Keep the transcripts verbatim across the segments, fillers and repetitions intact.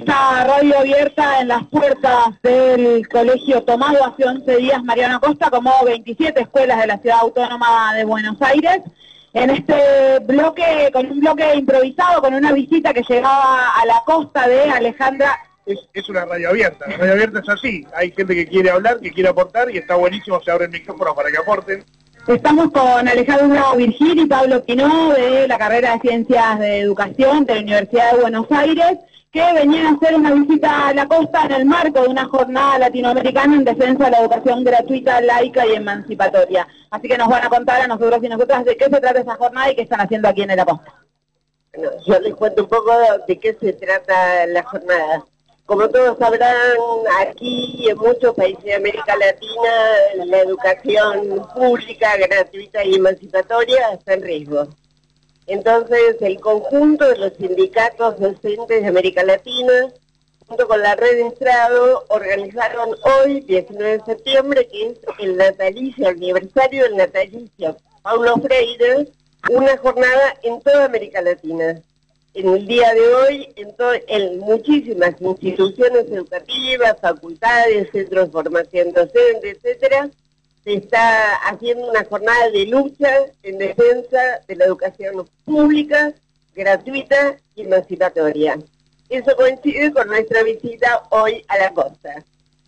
esta radio abierta en las puertas del Colegio Tomado hace once días Mariano Acosta, como veintisiete escuelas de la Ciudad Autónoma de Buenos Aires, en este bloque, con un bloque improvisado, con una visita que llegaba a la costa de Alejandra. Es, es una radio abierta, la radio abierta es así, hay gente que quiere hablar, que quiere aportar, y está buenísimo, se abre el micrófono para que aporten. Estamos con Alejandra Virgil y Pablo Quinó de la carrera de Ciencias de Educación de la Universidad de Buenos Aires, que venían a hacer una visita a la costa en el marco de una jornada latinoamericana en defensa de la educación gratuita, laica y emancipatoria. Así que nos van a contar a nosotros y nosotras de qué se trata esa jornada y qué están haciendo aquí en la costa. Bueno, yo les cuento un poco de qué se trata la jornada. Como todos sabrán, aquí y en muchos países de América Latina, la educación pública, gratuita y emancipatoria está en riesgo. Entonces, el conjunto de los sindicatos docentes de América Latina, junto con la red de Estrado, organizaron hoy, diecinueve de septiembre, que es el natalicio, el aniversario del natalicio Paulo Freire, una jornada en toda América Latina. En el día de hoy, en, en muchísimas instituciones educativas, facultades, centros de formación docente, etcétera, se está haciendo una jornada de lucha en defensa de la educación pública, gratuita y emancipatoria. Eso coincide con nuestra visita hoy a la costa.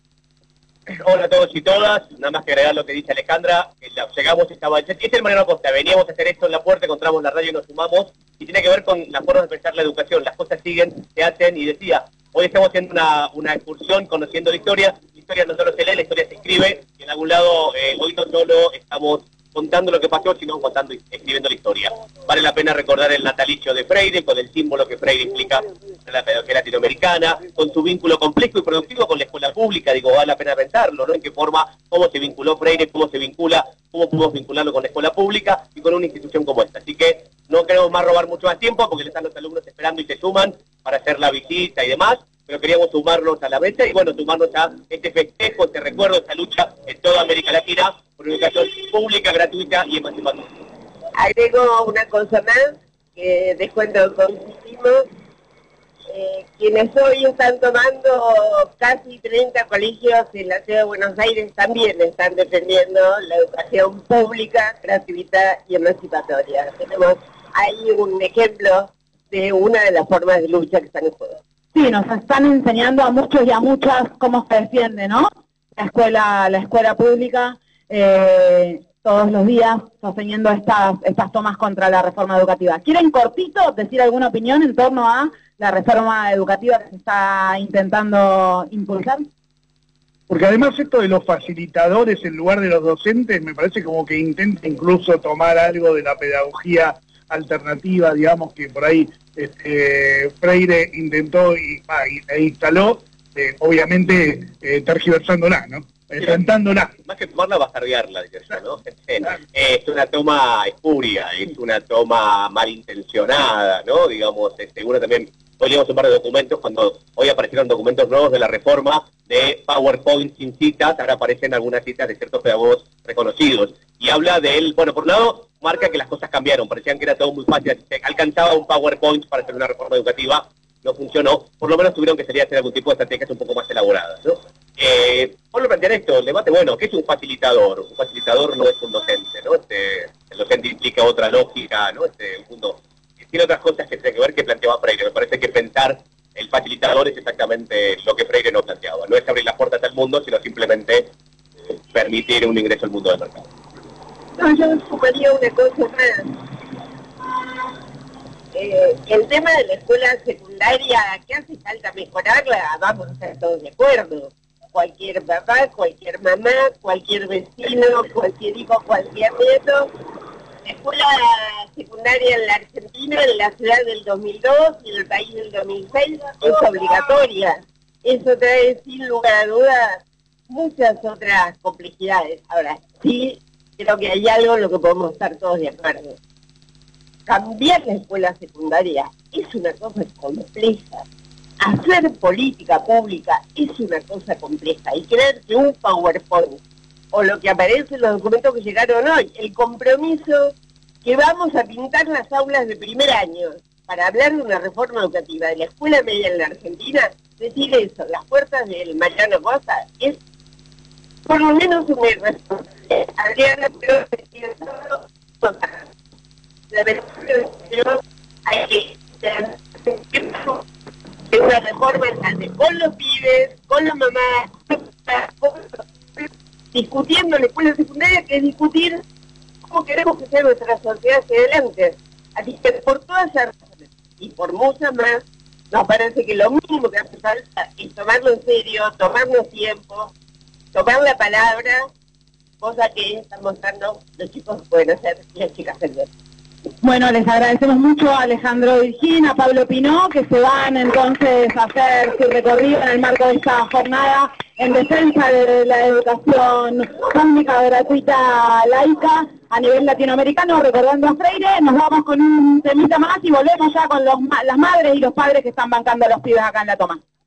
Hola a todos y todas, nada más que agregar lo que dice Alejandra, que ya llegamos, estaba este es el Mariano Acosta, veníamos a hacer esto en la puerta, encontramos la radio y nos sumamos, y tiene que ver con la forma de pensar la educación, las cosas siguen, se hacen, y decía, hoy estamos haciendo una, una excursión conociendo la historia, la historia no solo se lee, la historia se escribe, y en algún lado eh, hoy no solo estamos contando lo que pasó, sino contando y escribiendo la historia. Vale la pena recordar el natalicio de Freire, con el símbolo que Freire implica en la pedagogía latinoamericana, con su vínculo complejo y productivo con la escuela pública, digo, vale la pena pensarlo, ¿no? En qué forma, cómo se vinculó Freire, cómo se vincula, cómo podemos vincularlo con la escuela pública y con una institución como esta. Así que no queremos más robar mucho más tiempo, porque están los alumnos esperando y se suman para hacer la visita y demás, pero queríamos sumarnos a la mesa y bueno, sumarnos a este festejo, este recuerdo, esta lucha en toda América Latina por una educación pública, gratuita y emancipatoria. Agrego una cosa más, que descuento consistimos, eh, quienes hoy están tomando casi treinta colegios en la ciudad de Buenos Aires también están defendiendo la educación pública, gratuita y emancipatoria. Tenemos ahí un ejemplo de una de las formas de lucha que están en juego. Sí, nos están enseñando a muchos y a muchas cómo se defiende, ¿no? La escuela, la escuela pública, eh, todos los días sosteniendo estas, estas tomas contra la reforma educativa. ¿Quieren cortito decir alguna opinión en torno a la reforma educativa que se está intentando impulsar? Porque además esto de los facilitadores en lugar de los docentes, me parece como que intenta incluso tomar algo de la pedagogía alternativa, digamos, que por ahí este, Freire intentó y, ah, e instaló, eh, obviamente eh, tergiversándola, ¿no? Enfrentándola. Más que tomarla, bastardearla, diría yo, ¿no? Eh, es una toma espuria, es una toma malintencionada, ¿no? Digamos, este, uno también, hoy leímos un par de documentos, cuando hoy aparecieron documentos nuevos de la reforma de PowerPoint sin citas, ahora aparecen algunas citas de ciertos pedagogos reconocidos, y habla de él, bueno, por un lado, marca que las cosas cambiaron, parecían que era todo muy fácil, se alcanzaba un PowerPoint para hacer una reforma educativa, no funcionó, por lo menos tuvieron que salir a hacer algún tipo de estrategias un poco más elaboradas, ¿no? Eh, por lo plantear esto, el debate, bueno, ¿qué es un facilitador? Un facilitador no es un docente, ¿no? Este, el docente implica otra lógica, ¿no? Este, un punto, tiene otras cosas que tienen que ver que planteaba Freire. Me parece que pensar el facilitador es exactamente lo que Freire no planteaba. No es abrir las puertas al mundo, sino simplemente eh, permitir un ingreso al mundo del mercado. No, yo sumaría una cosa más. Eh, el tema de la escuela secundaria, que hace falta mejorarla, vamos a estar todos de acuerdo. Cualquier papá, cualquier mamá, cualquier vecino, cualquier hijo, cualquier nieto. La escuela secundaria en la Argentina, en la ciudad del dos mil dos y en el país del dos mil seis, es obligatoria. Eso trae sin lugar a dudas muchas otras complejidades. Ahora, sí, creo que hay algo en lo que podemos estar todos de acuerdo. Cambiar la escuela secundaria es una cosa compleja. Hacer política pública es una cosa compleja. Y creer que un PowerPoint o lo que aparece en los documentos que llegaron hoy, el compromiso que vamos a pintar las aulas de primer año para hablar de una reforma educativa de la escuela media en la Argentina, decir eso, las puertas del Mariano Costa, es por lo menos una irresponsabilidad. Adriana, creo que tiene todo. La verdad es que hay que hacer una reforma con los pibes, con las mamás, con los, discutiendo en la escuela secundaria, que es discutir cómo queremos que sea nuestra sociedad hacia adelante. Así que por todas esas razones y por muchas más, nos parece que lo mínimo que hace falta es tomarlo en serio, tomarnos tiempo, tomar la palabra, cosa que están mostrando los chicos que pueden hacer y las chicas también. Bueno, les agradecemos mucho a Alejandro Virgín, a Pablo Pinó, que se van entonces a hacer su recorrido en el marco de esta jornada en defensa de la educación pública, gratuita, laica a nivel latinoamericano, recordando a Freire. Nos vamos con un temita más y volvemos ya con los, las madres y los padres que están bancando a los pibes acá en La Toma.